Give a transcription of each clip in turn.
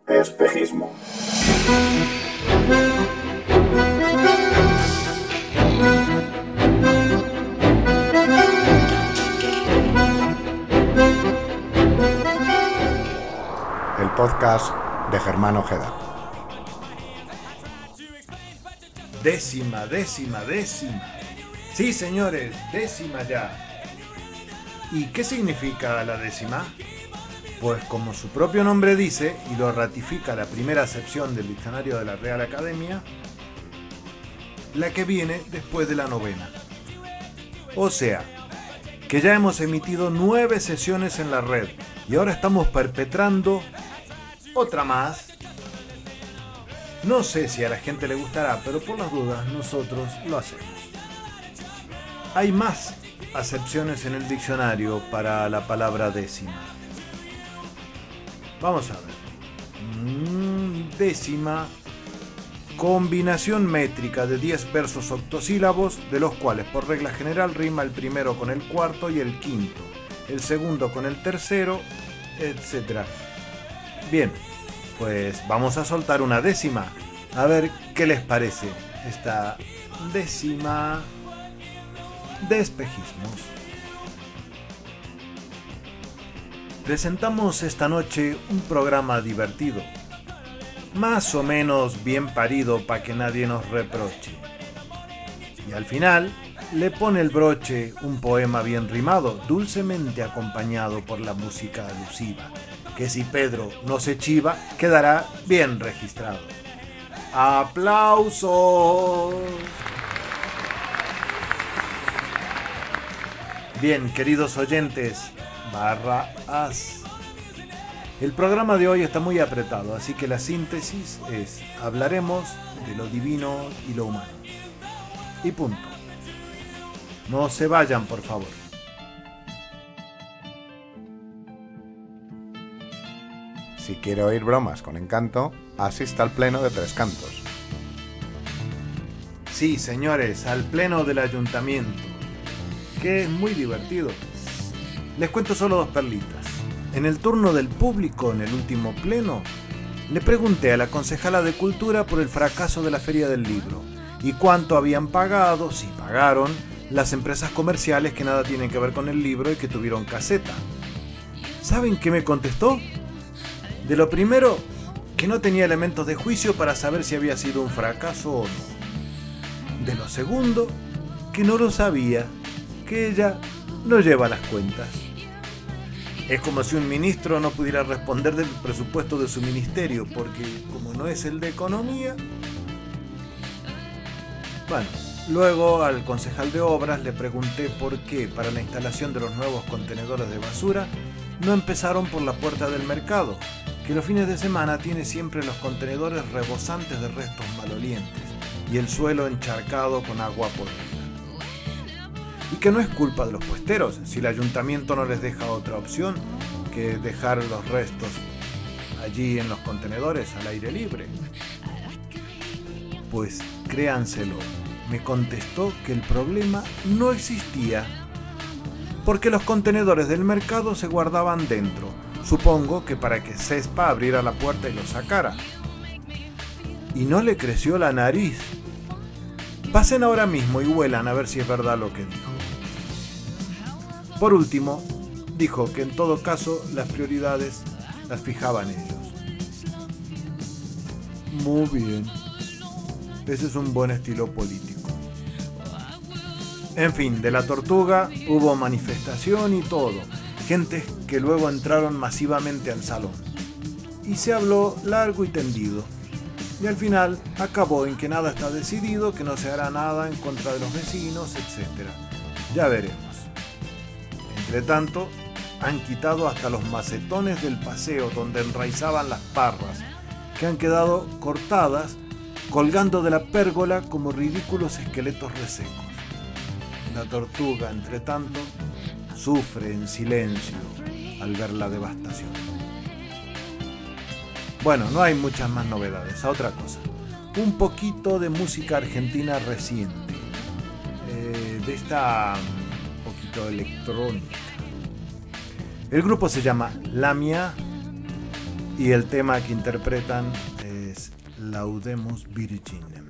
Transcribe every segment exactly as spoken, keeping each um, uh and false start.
Espejismo. El podcast de Germán Ojeda. Décima, décima, décima. Sí, señores, décima ya. ¿Y qué significa la décima? Pues como su propio nombre dice, y lo ratifica la primera acepción del diccionario de la Real Academia, la que viene después de la novena. O sea, que ya hemos emitido nueve sesiones en la red y ahora estamos perpetrando otra más. No sé si a la gente le gustará, pero por las dudas nosotros lo hacemos. Hay más acepciones en el diccionario para la palabra décima. Vamos a ver. Mm, décima, combinación métrica de diez versos octosílabos, de los cuales por regla general rima el primero con el cuarto y el quinto, el segundo con el tercero, etcétera. Bien, pues vamos a soltar una décima. A ver qué les parece esta décima de espejismos. Presentamos esta noche un programa divertido, más o menos bien parido para que nadie nos reproche. Y al final le pone el broche un poema bien rimado, dulcemente acompañado por la música alusiva, que si Pedro no se chiva, quedará bien registrado. ¡Aplausos! Bien, queridos oyentes, barra as. El programa de hoy está muy apretado, así que la síntesis es: hablaremos de lo divino y lo humano. Y punto. No se vayan, por favor. Si quiere oír bromas con encanto, asista al pleno de Tres Cantos. Sí, señores, al pleno del ayuntamiento, que es muy divertido. Les cuento solo dos perlitas. En el turno del público, en el último pleno, le pregunté a la concejala de Cultura por el fracaso de la Feria del Libro y cuánto habían pagado, si pagaron, las empresas comerciales que nada tienen que ver con el libro y que tuvieron caseta. ¿Saben qué me contestó? De lo primero, que no tenía elementos de juicio para saber si había sido un fracaso o no. De lo segundo, que no lo sabía, que ella no lleva las cuentas. Es como si un ministro no pudiera responder del presupuesto de su ministerio, porque como no es el de economía... Bueno, luego al concejal de obras le pregunté por qué para la instalación de los nuevos contenedores de basura no empezaron por la puerta del mercado, que los fines de semana tiene siempre los contenedores rebosantes de restos malolientes y el suelo encharcado con agua podrida. Y que no es culpa de los puesteros, si el ayuntamiento no les deja otra opción que dejar los restos allí en los contenedores al aire libre. Pues créanselo, me contestó que el problema no existía, porque los contenedores del mercado se guardaban dentro, supongo que para que Cespa abriera la puerta y los sacara. Y no le creció la nariz. Pasen ahora mismo y huelan a ver si es verdad lo que dijo. Por último, dijo que en todo caso las prioridades las fijaban ellos. Muy bien. Ese es un buen estilo político. En fin, de la Tortuga hubo manifestación y todo. Gentes que luego entraron masivamente al salón. Y se habló largo y tendido. Y al final acabó en que nada está decidido, que no se hará nada en contra de los vecinos, etcétera. Ya veremos. Entre tanto, han quitado hasta los macetones del paseo donde enraizaban las parras, que han quedado cortadas, colgando de la pérgola como ridículos esqueletos resecos. La Tortuga, entre tanto, sufre en silencio al ver la devastación. Bueno, no hay muchas más novedades, a otra cosa. Un poquito de música argentina reciente, eh, de esta un poquito electrónica. El grupo se llama Lamia y el tema que interpretan es Laudemus Virginem.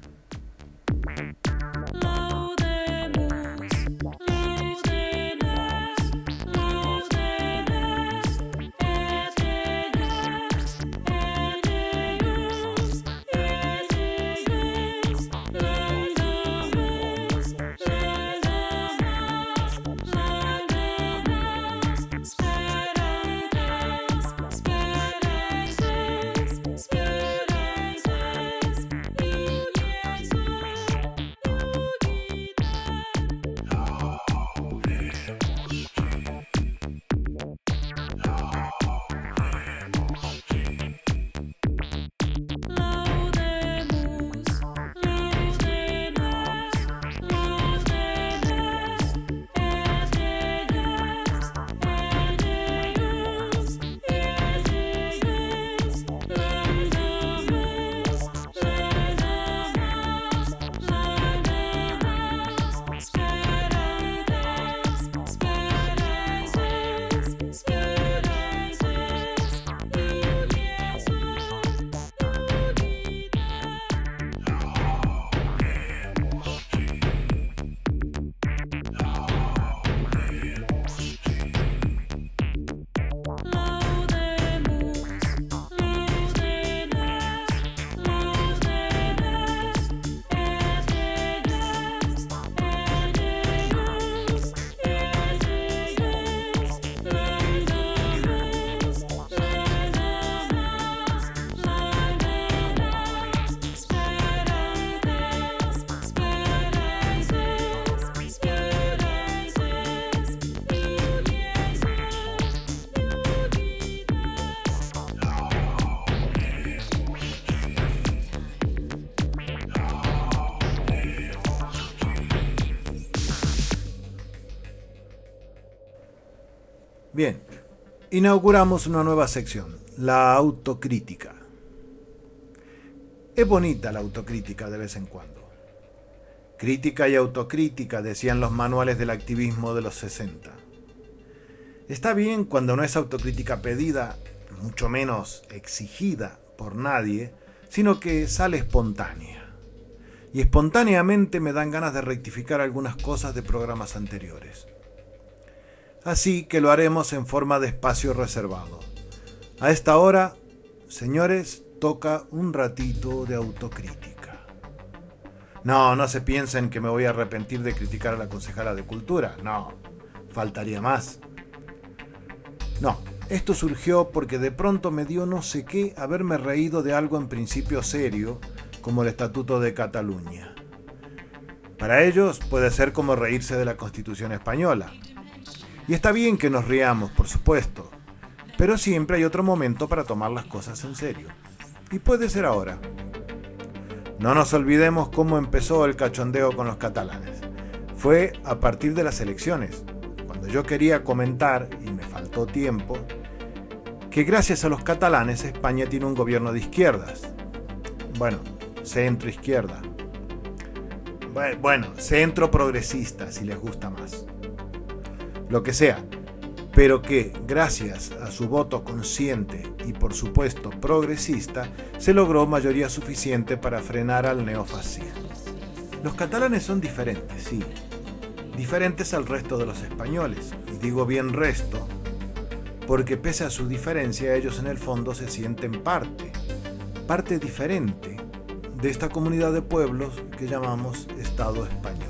Bien, inauguramos una nueva sección, la autocrítica. Es bonita la autocrítica de vez en cuando. Crítica y autocrítica, decían los manuales del activismo de los sesenta. Está bien cuando no es autocrítica pedida, mucho menos exigida por nadie, sino que sale espontánea. Y espontáneamente me dan ganas de rectificar algunas cosas de programas anteriores. Así que lo haremos en forma de espacio reservado. A esta hora, señores, toca un ratito de autocrítica. No, no se piensen que me voy a arrepentir de criticar a la concejala de Cultura. No, faltaría más. No, esto surgió porque de pronto me dio no sé qué haberme reído de algo en principio serio, como el Estatuto de Cataluña. Para ellos puede ser como reírse de la Constitución española. Y está bien que nos riamos, por supuesto, pero siempre hay otro momento para tomar las cosas en serio. Y puede ser ahora. No nos olvidemos cómo empezó el cachondeo con los catalanes. Fue a partir de las elecciones, cuando yo quería comentar, y me faltó tiempo, que gracias a los catalanes España tiene un gobierno de izquierdas. Bueno, centro-izquierda. Bueno, centro progresista, si les gusta más. Lo que sea, pero que, gracias a su voto consciente y por supuesto progresista, se logró mayoría suficiente para frenar al neofascismo. Los catalanes son diferentes, sí, diferentes al resto de los españoles, y digo bien resto, porque pese a su diferencia, ellos en el fondo se sienten parte, parte diferente de esta comunidad de pueblos que llamamos Estado español.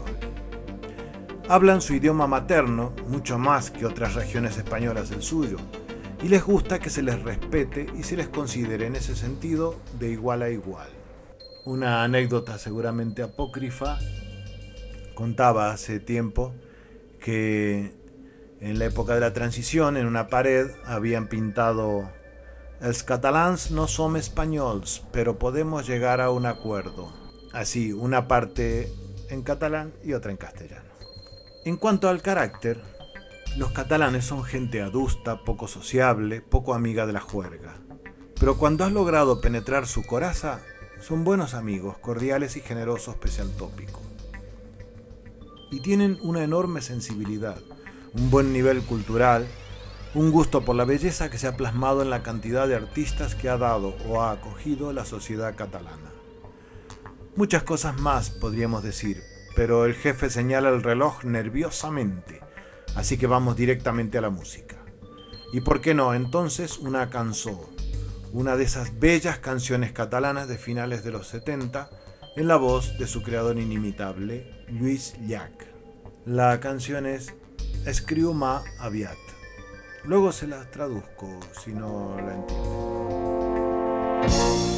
Hablan su idioma materno, mucho más que otras regiones españolas el suyo, y les gusta que se les respete y se les considere en ese sentido de igual a igual. Una anécdota seguramente apócrifa contaba hace tiempo que en la época de la transición en una pared habían pintado «Els catalans no som espanyols, pero podemos llegar a un acuerdo». Así, una parte en catalán y otra en castellano. En cuanto al carácter, los catalanes son gente adusta, poco sociable, poco amiga de la juerga. Pero cuando has logrado penetrar su coraza, son buenos amigos, cordiales y generosos pese al tópico. Y tienen una enorme sensibilidad, un buen nivel cultural, un gusto por la belleza que se ha plasmado en la cantidad de artistas que ha dado o ha acogido la sociedad catalana. Muchas cosas más podríamos decir, pero el jefe señala el reloj nerviosamente, así que vamos directamente a la música. ¿Y por qué no? Entonces una cançó, una de esas bellas canciones catalanas de finales de los setenta, en la voz de su creador inimitable, Lluís Llach. La canción es Escriu-me aviat. Luego se la traduzco si no la entiendo.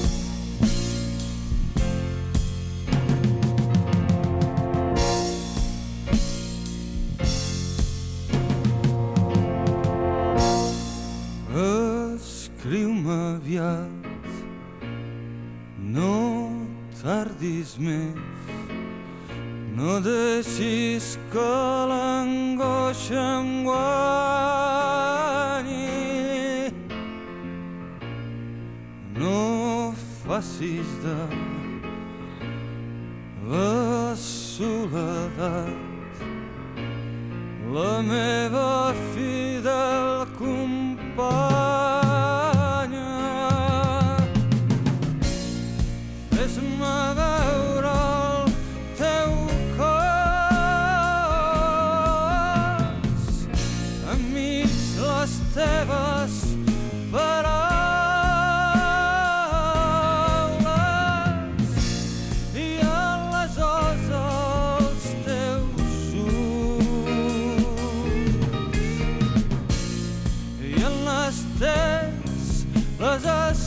Escriu-me aviat, no tardis més, no deixis que l'angoixa em guanyi, no facis de la soledat la meva fidel companya. Fes-me veure el teu cos enmig les teves paraules i en les os els teus ulls i en les tes les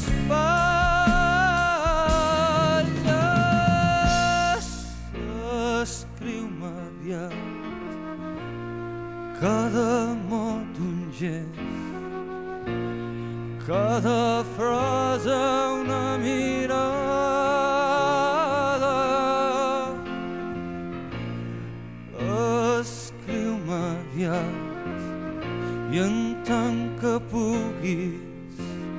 espatlles. Escriu-me aviat cada mot d'un gest, cada frase una mirada. Escriu-me aviat i en tant que puguis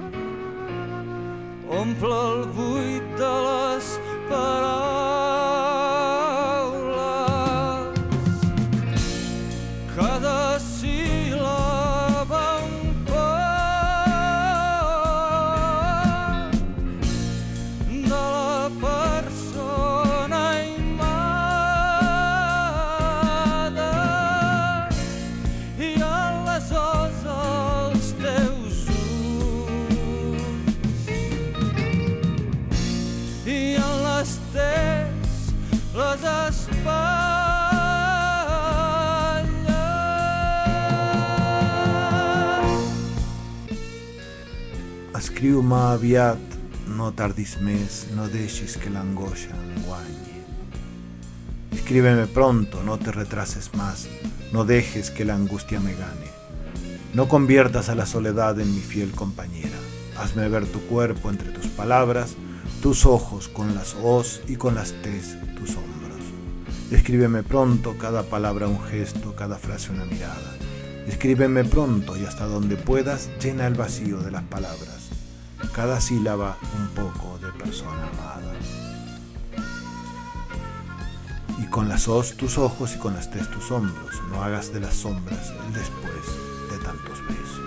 omple el buit de les paraules, cada síl·laba un poc de la persona amada i en les os els teus ulls i en les tes les espatlles. Escriu-me aviat, no tardis més, no deixis que l'angoixa em guanyi. Escríbeme pronto, no te retrases más, no dejes que la angustia me gane. No conviertas a la soledad en mi fiel compañera. Hazme ver tu cuerpo entre tus palabras, tus ojos con las os y con las tes tus hombros. Escríbeme pronto, cada palabra un gesto, cada frase una mirada. Escríbeme pronto y hasta donde puedas llena el vacío de las palabras. Cada sílaba un poco de persona amada. Y con las os tus ojos y con las tes tus hombros, no hagas de las sombras el después de tantos besos.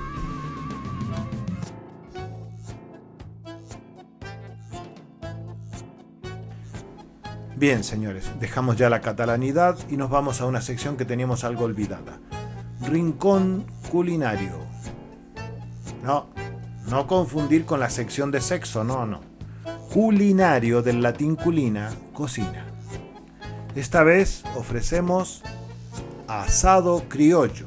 Bien, señores, dejamos ya la catalanidad y nos vamos a una sección que teníamos algo olvidada. Rincón culinario. No, no confundir con la sección de sexo, no, no. Culinario, del latín culina, cocina. Esta vez ofrecemos asado criollo.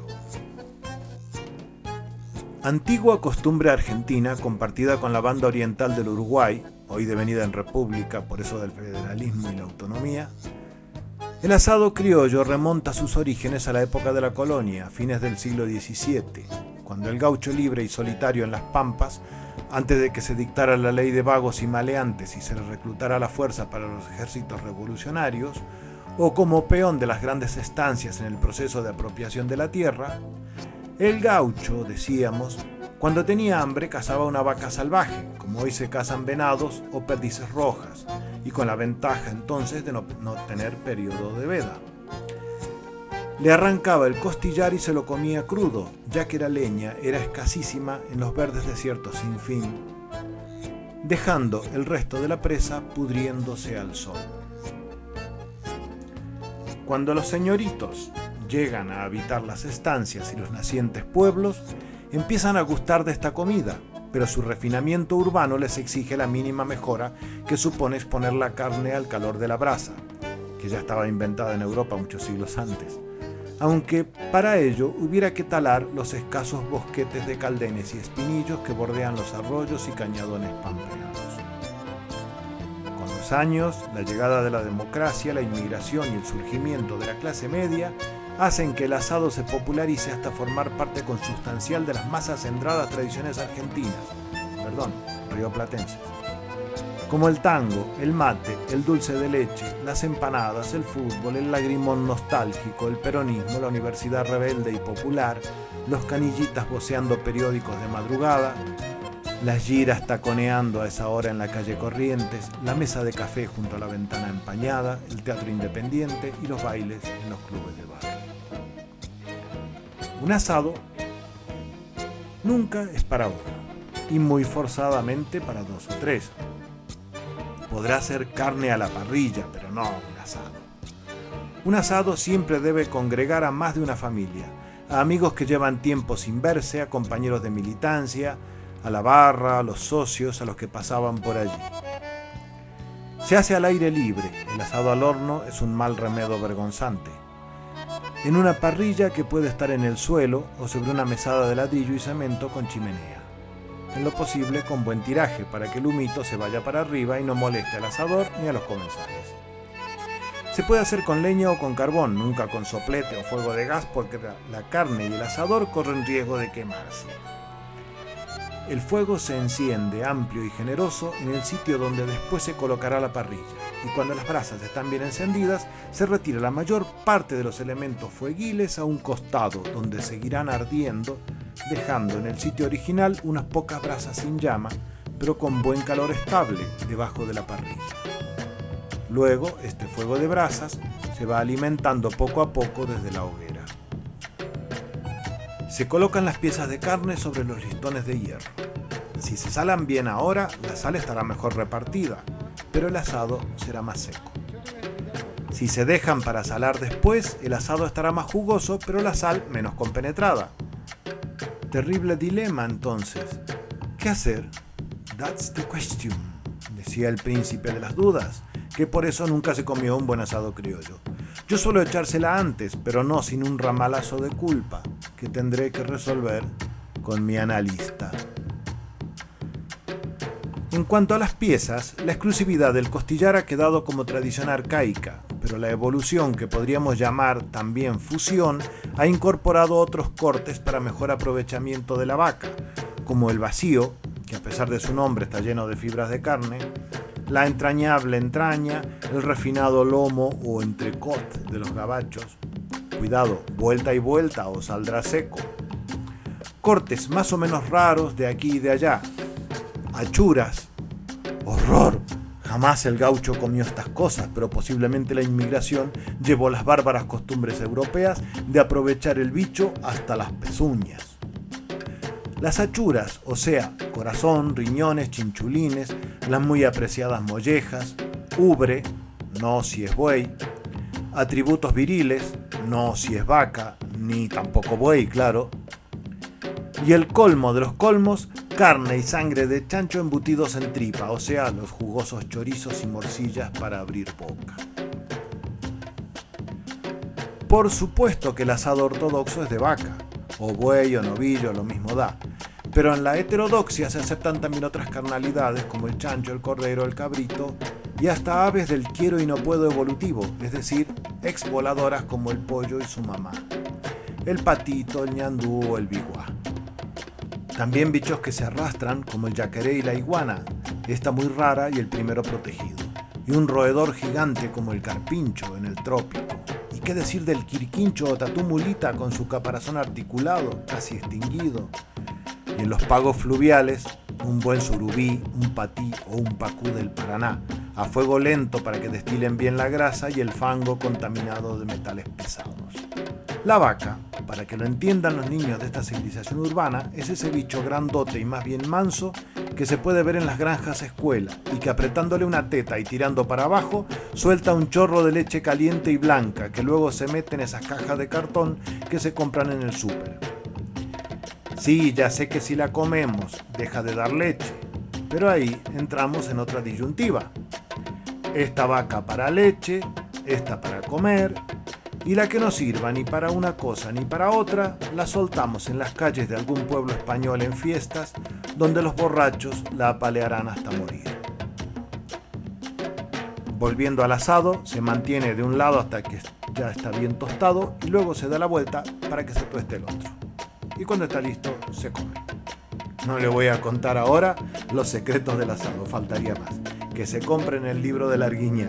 Antigua costumbre argentina compartida con la banda oriental del Uruguay, hoy devenida en república por eso del federalismo y la autonomía. El asado criollo remonta sus orígenes a la época de la colonia, a fines del siglo diecisiete, cuando el gaucho libre y solitario en las pampas, antes de que se dictara la ley de vagos y maleantes y se reclutara a la fuerza para los ejércitos revolucionarios, o como peón de las grandes estancias en el proceso de apropiación de la tierra, el gaucho, decíamos, cuando tenía hambre cazaba una vaca salvaje, como hoy se cazan venados o perdices rojas, y con la ventaja entonces de no, no tener periodo de veda. Le arrancaba el costillar y se lo comía crudo, ya que la leña era escasísima en los verdes desiertos sin fin, dejando el resto de la presa pudriéndose al sol. Cuando los señoritos llegan a habitar las estancias y los nacientes pueblos, empiezan a gustar de esta comida, pero su refinamiento urbano les exige la mínima mejora que supone exponer la carne al calor de la brasa, que ya estaba inventada en Europa muchos siglos antes, aunque para ello hubiera que talar los escasos bosquetes de caldenes y espinillos que bordean los arroyos y cañadones pampeanos. Con los años, la llegada de la democracia, la inmigración y el surgimiento de la clase media hacen que el asado se popularice hasta formar parte consustancial de las más acendradas tradiciones argentinas, perdón, rioplatenses, como el tango, el mate, el dulce de leche, las empanadas, el fútbol, el lagrimón nostálgico, el peronismo, la universidad rebelde y popular, los canillitas voceando periódicos de madrugada, las giras taconeando a esa hora en la calle Corrientes, la mesa de café junto a la ventana empañada, el teatro independiente y los bailes en los clubes de barrio. Un asado nunca es para uno, y muy forzadamente para dos o tres. Podrá ser carne a la parrilla, pero no un asado. Un asado siempre debe congregar a más de una familia, a amigos que llevan tiempo sin verse, a compañeros de militancia, a la barra, a los socios, a los que pasaban por allí. Se hace al aire libre, el asado al horno es un mal remedio vergonzante. En una parrilla que puede estar en el suelo o sobre una mesada de ladrillo y cemento con chimenea. En lo posible con buen tiraje para que el humito se vaya para arriba y no moleste al asador ni a los comensales. Se puede hacer con leña o con carbón, nunca con soplete o fuego de gas porque la carne y el asador corren riesgo de quemarse. El fuego se enciende amplio y generoso en el sitio donde después se colocará la parrilla, y cuando las brasas están bien encendidas, se retira la mayor parte de los elementos fueguiles a un costado, donde seguirán ardiendo, dejando en el sitio original unas pocas brasas sin llama, pero con buen calor estable debajo de la parrilla. Luego, este fuego de brasas se va alimentando poco a poco desde la hoguera. Se colocan las piezas de carne sobre los listones de hierro. Si se salan bien ahora, la sal estará mejor repartida, pero el asado será más seco. Si se dejan para salar después, el asado estará más jugoso, pero la sal menos compenetrada. Terrible dilema, entonces. ¿Qué hacer? That's the question, decía el príncipe de las dudas, que por eso nunca se comió un buen asado criollo. Yo suelo echársela antes, pero no sin un ramalazo de culpa, que tendré que resolver con mi analista. En cuanto a las piezas, la exclusividad del costillar ha quedado como tradición arcaica, pero la evolución, que podríamos llamar también fusión, ha incorporado otros cortes para mejor aprovechamiento de la vaca, como el vacío, que a pesar de su nombre está lleno de fibras de carne, la entrañable entraña, el refinado lomo o entrecot de los gabachos. Cuidado, vuelta y vuelta o saldrá seco. Cortes más o menos raros de aquí y de allá. Achuras. ¡Horror! Jamás el gaucho comió estas cosas, pero posiblemente la inmigración llevó las bárbaras costumbres europeas de aprovechar el bicho hasta las pezuñas. Las achuras, o sea, corazón, riñones, chinchulines, las muy apreciadas mollejas, ubre, no si es buey, atributos viriles, no si es vaca, ni tampoco buey, claro, y el colmo de los colmos, carne y sangre de chancho embutidos en tripa, o sea, los jugosos chorizos y morcillas para abrir boca. Por supuesto que el asado ortodoxo es de vaca, o buey o novillo, lo mismo da, pero en la heterodoxia se aceptan también otras carnalidades como el chancho, el cordero, el cabrito y hasta aves del quiero y no puedo evolutivo, es decir, exvoladoras como el pollo y su mamá, el patito, el ñandú o el biguá. También bichos que se arrastran como el yacaré y la iguana, esta muy rara y el primero protegido, y un roedor gigante como el carpincho en el trópico. ¿Y qué decir del quirquincho o tatú mulita con su caparazón articulado, casi extinguido? Y en los pagos fluviales, un buen surubí, un patí o un pacú del Paraná, a fuego lento para que destilen bien la grasa y el fango contaminado de metales pesados. La vaca, para que lo entiendan los niños de esta civilización urbana, es ese bicho grandote y más bien manso que se puede ver en las granjas escuela y que apretándole una teta y tirando para abajo suelta un chorro de leche caliente y blanca que luego se mete en esas cajas de cartón que se compran en el súper. Sí, ya sé que si la comemos deja de dar leche, pero ahí entramos en otra disyuntiva. Esta vaca para leche, esta para comer, y la que no sirva ni para una cosa ni para otra, la soltamos en las calles de algún pueblo español en fiestas, donde los borrachos la apalearán hasta morir. Volviendo al asado, se mantiene de un lado hasta que ya está bien tostado y luego se da la vuelta para que se tueste el otro. Y cuando está listo, se come. No le voy a contar ahora los secretos del asado, faltaría más. Que se compren el libro de Larguiñán.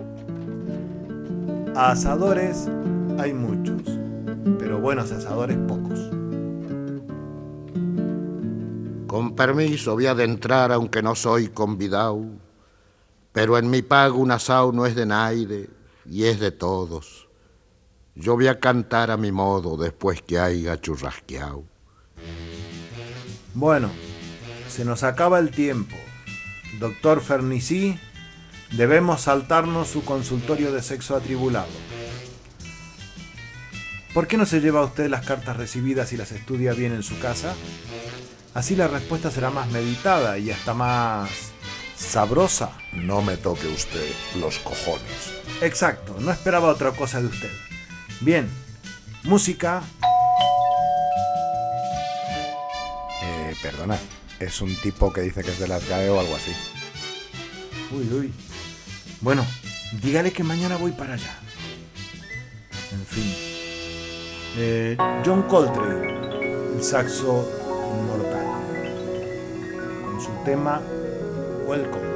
Asadores hay muchos, pero buenos asadores pocos. Con permiso voy a adentrar aunque no soy convidado, pero en mi pago un asado no es de naide y es de todos. Yo voy a cantar a mi modo después que haya churrasqueado. Bueno, se nos acaba el tiempo. Doctor Fernicí, debemos saltarnos su consultorio de sexo atribulado. ¿Por qué no se lleva usted las cartas recibidas y las estudia bien en su casa? Así la respuesta será más meditada y hasta más sabrosa. No me toque usted los cojones. Exacto, no esperaba otra cosa de usted. Bien, música. Eh, perdona, es un tipo que dice que es de las G A E o algo así. Uy, uy. Bueno, dígale que mañana voy para allá. En fin. Eh, John Coltrane, el saxo inmortal, con su tema Welcome.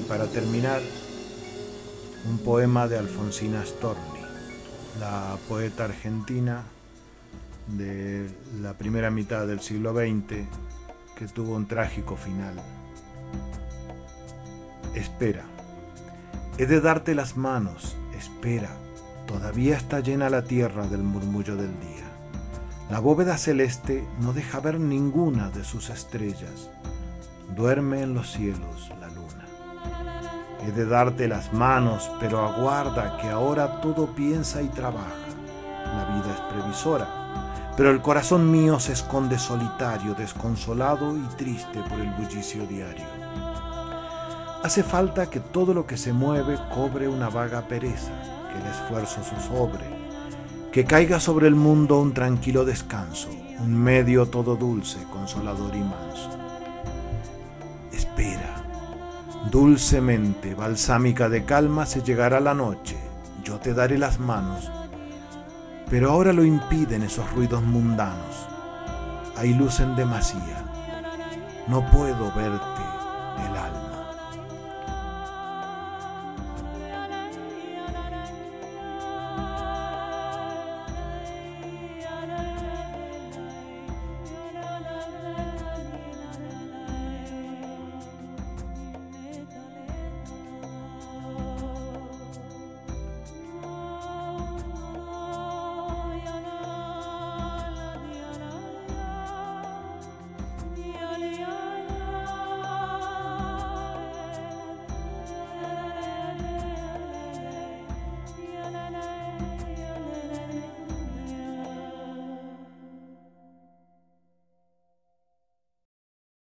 para terminar, un poema de Alfonsina Storni, la poeta argentina de la primera mitad del siglo veinte, que tuvo un trágico final. Espera, he de darte las manos, espera, todavía está llena la tierra del murmullo del día. La bóveda celeste no deja ver ninguna de sus estrellas. Duerme en los cielos la luna. He de darte las manos, pero aguarda que ahora todo piensa y trabaja. La vida es previsora, pero el corazón mío se esconde solitario, desconsolado y triste por el bullicio diario. Hace falta que todo lo que se mueve cobre una vaga pereza, que el esfuerzo zozobre, que caiga sobre el mundo un tranquilo descanso, un medio todo dulce, consolador y manso. Espera, dulcemente, balsámica de calma, se llegará la noche, yo te daré las manos, pero ahora lo impiden esos ruidos mundanos. Hay luz en demasía, no puedo verte